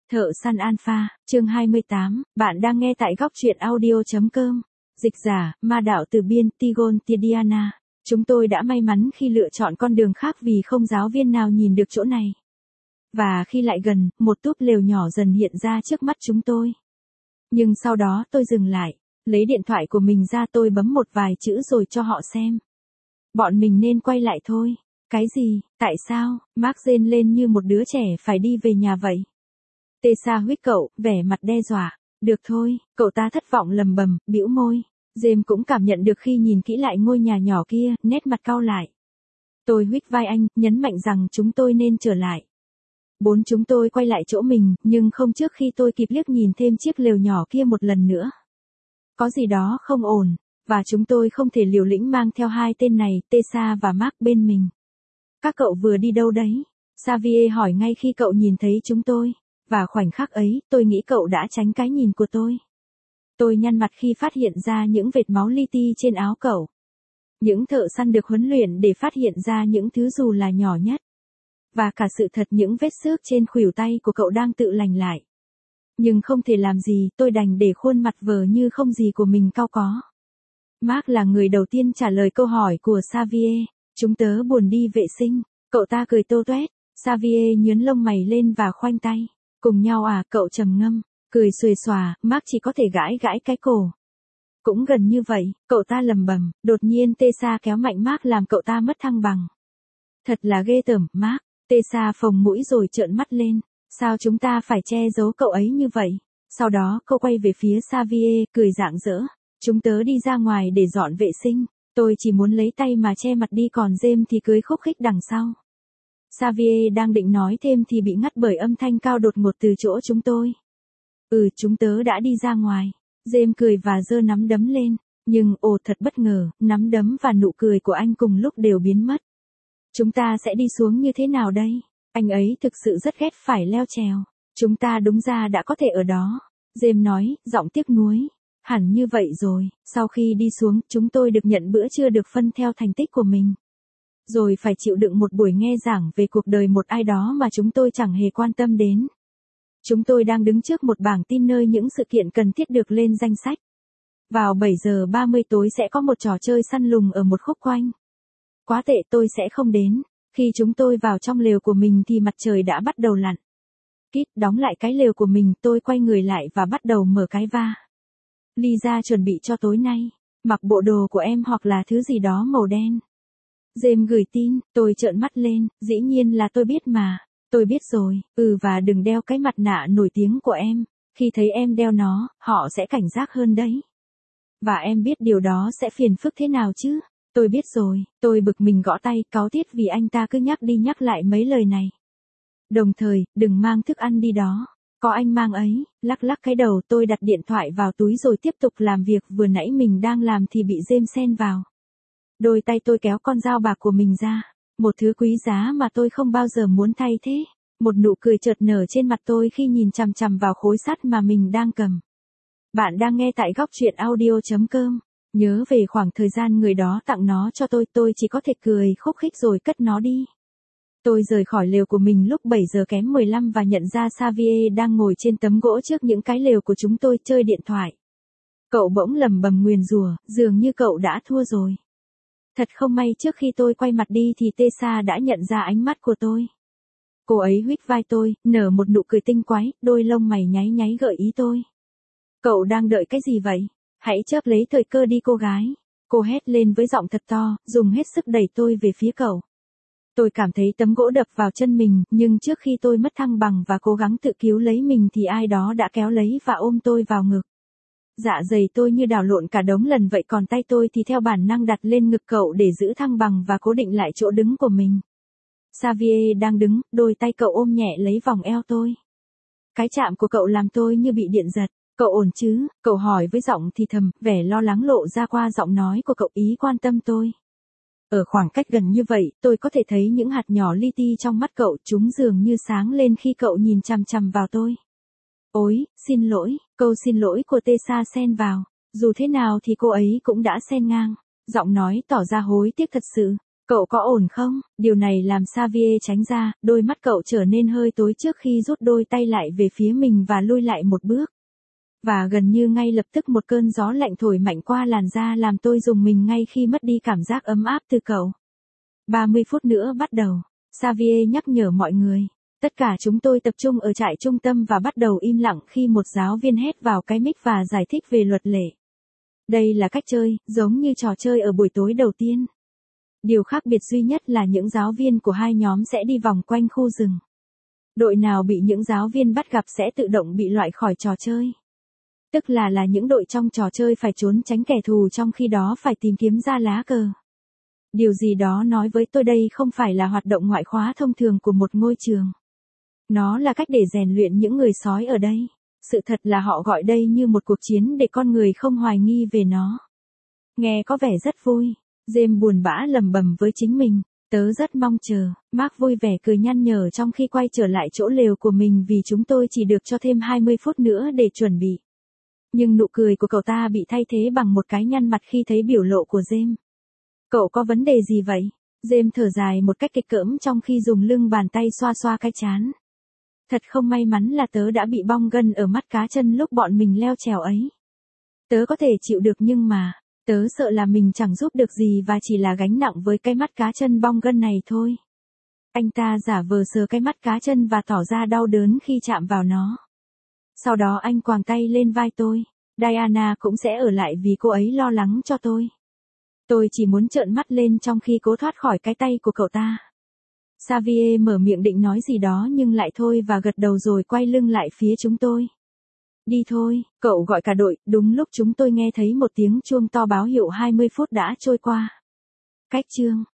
Thợ săn Alpha, chương 28, bạn đang nghe tại góc truyện audio.com. Dịch giả, ma đạo từ biên, Tigon Tidiana. Chúng tôi đã may mắn khi lựa chọn con đường khác vì không giáo viên nào nhìn được chỗ này. Và khi lại gần, một túp lều nhỏ dần hiện ra trước mắt chúng tôi. Nhưng sau đó tôi dừng lại, lấy điện thoại của mình ra, tôi bấm một vài chữ rồi cho họ xem. Bọn mình nên quay lại thôi. Cái gì, tại sao? Mark rên lên như một đứa trẻ phải đi về nhà vậy. Tessa huých cậu, vẻ mặt đe dọa. Được thôi, cậu ta thất vọng lầm bầm, bĩu môi. James cũng cảm nhận được khi nhìn kỹ lại ngôi nhà nhỏ kia, nét mặt cau lại. Tôi huých vai anh, nhấn mạnh rằng chúng tôi nên trở lại. Chúng tôi quay lại chỗ mình, nhưng không trước khi tôi kịp liếc nhìn thêm chiếc lều nhỏ kia một lần nữa. Có gì đó không ổn, và chúng tôi không thể liều lĩnh mang theo hai tên này, Tessa và Mark bên mình. Các cậu vừa đi đâu đấy? Xavier hỏi ngay khi cậu nhìn thấy chúng tôi. Và khoảnh khắc ấy, tôi nghĩ cậu đã tránh cái nhìn của tôi. Tôi nhăn mặt khi phát hiện ra những vệt máu li ti trên áo cậu. Những thợ săn được huấn luyện để phát hiện ra những thứ dù là nhỏ nhất. Và cả sự thật những vết xước trên khuỷu tay của cậu đang tự lành lại. Nhưng không thể làm gì, tôi đành để khuôn mặt vờ như không gì của mình cau có. Mark là người đầu tiên trả lời câu hỏi của Xavier. Chúng tớ buồn đi vệ sinh. Cậu ta cười tô toét. Xavier nhướng lông mày lên và khoanh tay. Cùng nhau à, cậu trầm ngâm, cười xuề xòa, Mark chỉ có thể gãi gãi cái cổ. Cũng gần như vậy, cậu ta lầm bầm, đột nhiên Tessa kéo mạnh Mark làm cậu ta mất thăng bằng. Thật là ghê tởm, Mark. Tessa phồng mũi rồi trợn mắt lên. Sao chúng ta phải che giấu cậu ấy như vậy? Sau đó cô quay về phía Xavier, cười rạng rỡ. Chúng tớ đi ra ngoài để dọn vệ sinh. Tôi chỉ muốn lấy tay mà che mặt đi, còn James thì cười khúc khích đằng sau. Xavier đang định nói thêm thì bị ngắt bởi âm thanh cao đột ngột từ chỗ chúng tôi. Chúng tớ đã đi ra ngoài. James cười và giơ nắm đấm lên. Nhưng thật bất ngờ, nắm đấm và nụ cười của anh cùng lúc đều biến mất. Chúng ta sẽ đi xuống như thế nào đây? Anh ấy thực sự rất ghét phải leo trèo. Chúng ta đúng ra đã có thể ở đó. James nói, giọng tiếc nuối. Hẳn như vậy rồi, sau khi đi xuống, chúng tôi được nhận bữa trưa được phân theo thành tích của mình. Rồi phải chịu đựng một buổi nghe giảng về cuộc đời một ai đó mà chúng tôi chẳng hề quan tâm đến. Chúng tôi đang đứng trước một bảng tin nơi những sự kiện cần thiết được lên danh sách. Vào 7 giờ 30 tối sẽ có một trò chơi săn lùng ở một khúc quanh. Quá tệ, tôi sẽ không đến. Khi chúng tôi vào trong lều của mình thì mặt trời đã bắt đầu lặn. Kit đóng lại cái lều của mình, tôi quay người lại và bắt đầu mở cái va. Lisa chuẩn bị cho tối nay. Mặc bộ đồ của em hoặc là thứ gì đó màu đen. James gửi tin, tôi trợn mắt lên, dĩ nhiên là tôi biết mà. Tôi biết rồi, và đừng đeo cái mặt nạ nổi tiếng của em. Khi thấy em đeo nó, họ sẽ cảnh giác hơn đấy. Và em biết điều đó sẽ phiền phức thế nào chứ? Tôi biết rồi, tôi bực mình gõ tay, cáu tiết vì anh ta cứ nhắc đi nhắc lại mấy lời này. Đồng thời, đừng mang thức ăn đi đó. Có anh mang ấy, lắc lắc cái đầu, tôi đặt điện thoại vào túi rồi tiếp tục làm việc vừa nãy mình đang làm thì bị James xen vào. Đôi tay tôi kéo con dao bạc của mình ra. Một thứ quý giá mà tôi không bao giờ muốn thay thế. Một nụ cười chợt nở trên mặt tôi khi nhìn chằm chằm vào khối sắt mà mình đang cầm. Bạn đang nghe tại góc truyện audio.com. Nhớ về khoảng thời gian người đó tặng nó cho tôi chỉ có thể cười khúc khích rồi cất nó đi. Tôi rời khỏi lều của mình lúc 7 giờ kém 15 và nhận ra Xavier đang ngồi trên tấm gỗ trước những cái lều của chúng tôi chơi điện thoại. Cậu bỗng lầm bầm nguyền rủa, dường như cậu đã thua rồi. Thật không may trước khi tôi quay mặt đi thì Tessa đã nhận ra ánh mắt của tôi. Cô ấy huých vai tôi, nở một nụ cười tinh quái, đôi lông mày nháy nháy gợi ý tôi. Cậu đang đợi cái gì vậy? Hãy chớp lấy thời cơ đi cô gái. Cô hét lên với giọng thật to, dùng hết sức đẩy tôi về phía cậu. Tôi cảm thấy tấm gỗ đập vào chân mình, nhưng trước khi tôi mất thăng bằng và cố gắng tự cứu lấy mình thì ai đó đã kéo lấy và ôm tôi vào ngực. Dạ dày tôi như đảo lộn cả đống lần vậy, còn tay tôi thì theo bản năng đặt lên ngực cậu để giữ thăng bằng và cố định lại chỗ đứng của mình. Xavier đang đứng, đôi tay cậu ôm nhẹ lấy vòng eo tôi. Cái chạm của cậu làm tôi như bị điện giật. Cậu ổn chứ? Cậu hỏi với giọng thì thầm, vẻ lo lắng lộ ra qua giọng nói của cậu, ý quan tâm tôi. Ở khoảng cách gần như vậy, tôi có thể thấy những hạt nhỏ li ti trong mắt cậu, chúng dường như sáng lên khi cậu nhìn chằm chằm vào tôi. Ôi, xin lỗi, câu xin lỗi của Tessa xen vào. Dù thế nào thì cô ấy cũng đã xen ngang. Giọng nói tỏ ra hối tiếc thật sự. Cậu có ổn không? Điều này làm Xavier tránh ra, đôi mắt cậu trở nên hơi tối trước khi rút đôi tay lại về phía mình và lui lại một bước. Và gần như ngay lập tức một cơn gió lạnh thổi mạnh qua làn da làm tôi rùng mình ngay khi mất đi cảm giác ấm áp từ cậu. 30 phút nữa bắt đầu. Xavier nhắc nhở mọi người. Tất cả chúng tôi tập trung ở trại trung tâm và bắt đầu im lặng khi một giáo viên hét vào cái mic và giải thích về luật lệ. Đây là cách chơi, giống như trò chơi ở buổi tối đầu tiên. Điều khác biệt duy nhất là những giáo viên của hai nhóm sẽ đi vòng quanh khu rừng. Đội nào bị những giáo viên bắt gặp sẽ tự động bị loại khỏi trò chơi. Tức là những đội trong trò chơi phải trốn tránh kẻ thù trong khi đó phải tìm kiếm ra lá cờ. Điều gì đó nói với tôi đây không phải là hoạt động ngoại khóa thông thường của một ngôi trường. Nó là cách để rèn luyện những người sói ở đây. Sự thật là họ gọi đây như một cuộc chiến để con người không hoài nghi về nó. Nghe có vẻ rất vui. James buồn bã lẩm bẩm với chính mình. Tớ rất mong chờ. Mark vui vẻ cười nhăn nhở trong khi quay trở lại chỗ lều của mình vì chúng tôi chỉ được cho thêm 20 phút nữa để chuẩn bị. Nhưng nụ cười của cậu ta bị thay thế bằng một cái nhăn mặt khi thấy biểu lộ của James. Cậu có vấn đề gì vậy? James thở dài một cách kịch cỡm trong khi dùng lưng bàn tay xoa xoa cái trán. Thật không may mắn là tớ đã bị bong gân ở mắt cá chân lúc bọn mình leo trèo ấy. Tớ có thể chịu được nhưng mà, tớ sợ là mình chẳng giúp được gì và chỉ là gánh nặng với cái mắt cá chân bong gân này thôi. Anh ta giả vờ sờ cái mắt cá chân và tỏ ra đau đớn khi chạm vào nó. Sau đó anh quàng tay lên vai tôi. Diana cũng sẽ ở lại vì cô ấy lo lắng cho tôi. Tôi chỉ muốn trợn mắt lên trong khi cố thoát khỏi cái tay của cậu ta. Xavier mở miệng định nói gì đó nhưng lại thôi và gật đầu rồi quay lưng lại phía chúng tôi. Đi thôi, cậu gọi cả đội, đúng lúc chúng tôi nghe thấy một tiếng chuông to báo hiệu 20 phút đã trôi qua. Cách chương